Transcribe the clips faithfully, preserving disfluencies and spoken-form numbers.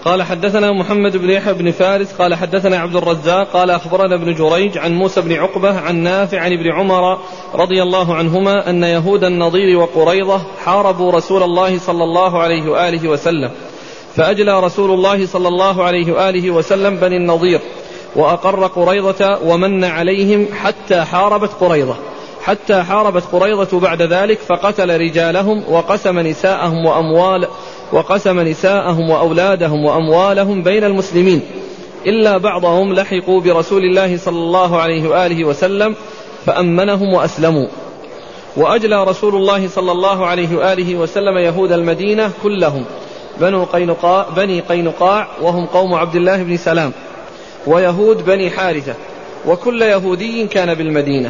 قال حدثنا محمد بن يحيى بن فارس قال حدثنا عبد الرزاق قال أخبرنا ابن جريج عن موسى بن عقبة عن نافع عن ابن عمر رضي الله عنهما أن يهود النضير وقريظة حاربوا رسول الله صلى الله عليه وآله وسلم، فأجلى رسول الله صلى الله عليه وآله وسلم بني النضير وأقر قريظة ومن عليهم حتى حاربت قريظة حتى حاربت قريظة بعد ذلك، فقتل رجالهم وقسم نساءهم وأموال وقسم نساءهم وأولادهم وأموالهم بين المسلمين، إلا بعضهم لحقوا برسول الله صلى الله عليه وآله وسلم فأمنهم وأسلموا. وأجلى رسول الله صلى الله عليه وآله وسلم يهود المدينة كلهم، بنو قينقاع بني قينقاع وهم قوم عبد الله بن سلام، ويهود بني حارثة، وكل يهودي كان بالمدينة.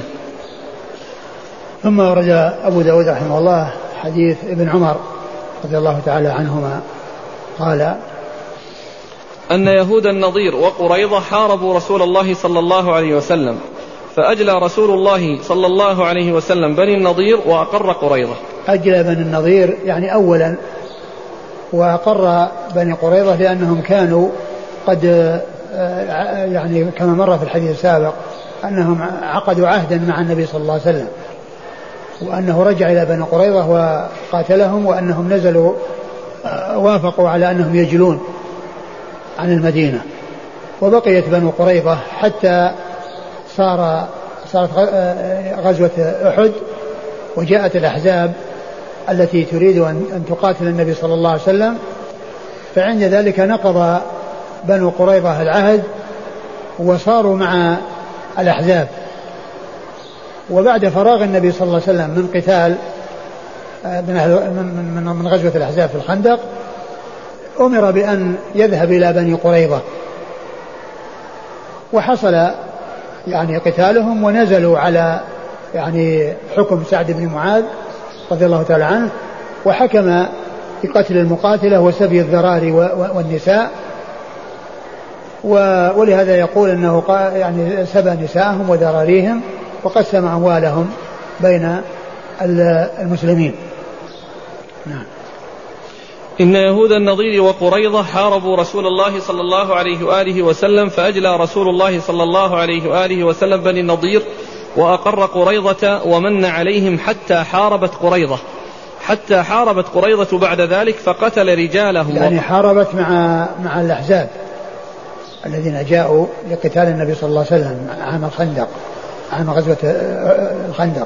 ثم ورد أبو داود رحمه الله حديث ابن عمر رضي الله تعالى عنهما قال أن يهود النضير وقريظة حاربوا رسول الله صلى الله عليه وسلم، فأجلى رسول الله صلى الله عليه وسلم بني النضير وأقر قريظة. أجلى بني النضير يعني أولا، وأقر بني قريظة لأنهم كانوا قد يعني كما مر في الحديث السابق أنهم عقدوا عهدا مع النبي صلى الله عليه وسلم، وأنه رجع إلى بني قريظة وقاتلهم، وأنهم نزلوا وافقوا على أنهم يجلون عن المدينة، وبقيت بني قريظة حتى صار صارت غزوة أحد، وجاءت الأحزاب التي تريد أن تقاتل النبي صلى الله عليه وسلم، فعند ذلك نقض بنو قريظة العهد وصاروا مع الأحزاب. وبعد فراغ النبي صلى الله عليه وسلم من قتال من من غزوة الأحزاب في الخندق، أمر بأن يذهب إلى بني قريظة، وحصل يعني قتالهم، ونزلوا على يعني حكم سعد بن معاذ رضي الله تعالى عنه، وحكم بقتل المقاتلة وسبي الذراري والنساء، ولهذا يقول أنه يعني سبى نساءهم وذراريهم وقسم أموالهم بين المسلمين. نعم. إن يهود النضير وقريظة حاربوا رسول الله صلى الله عليه وآله وسلم، فأجلى رسول الله صلى الله عليه وآله وسلم بني النضير وأقر قريظة ومن عليهم حتى حاربت قريظة حتى حاربت قريظة بعد ذلك، فقتل رجالهم. يعني حاربت مع مع الأحزاب الذين جاءوا لقتال النبي صلى الله عليه وسلم عام الخندق، عام غزوة الخندق.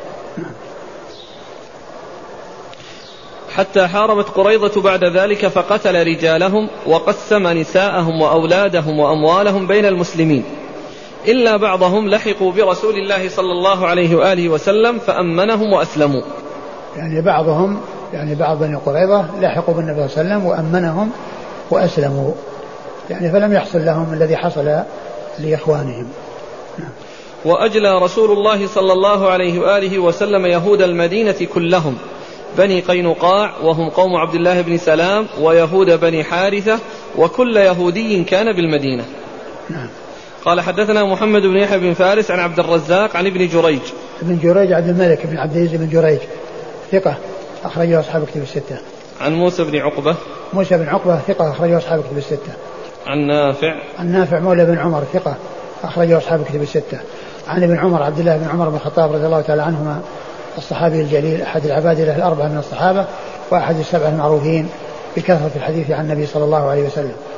حتى حاربت قريظة بعد ذلك، فقتل رجالهم وقسم نساءهم وأولادهم وأموالهم بين المسلمين، إلا بعضهم لحقوا برسول الله صلى الله عليه وآله وسلم فأمنهم وأسلموا. يعني بعضهم يعني بعض بني قريظة لحقوا بالنبي صلى الله عليه وسلم وأمنهم وأسلموا، يعني فلم يحصل لهم الذي حصل لإخوانهم. وأجلى رسول الله صلى الله عليه وآله وسلم يهود المدينة كلهم، بني قينقاع وهم قوم عبد الله بن سلام، ويهود بني حارثة، وكل يهودي كان بالمدينة. نعم. قال حدثنا محمد بن يحيى بن فارس عن عبد الرزاق عن ابن جريج. ابن جريج عبد الملك بن عبد العزيز بن جريج ثقة أخرجه أصحاب كتب الستة. عن موسى بن عقبة. موسى بن عقبة ثقة أخرجه أصحاب كتب الستة. عن نافع. عن نافع مولى بن عمر ثقة أخرجه أصحاب كتب الستة. عن ابن عمر عبد الله بن عمر بن الخطاب رضي الله تعالى عنهما الصحابي الجليل أحد العبادلة الأربعة من الصحابة، وأحد السبعة المعروفين بكثرة الحديث عن النبي صلى الله عليه وسلم.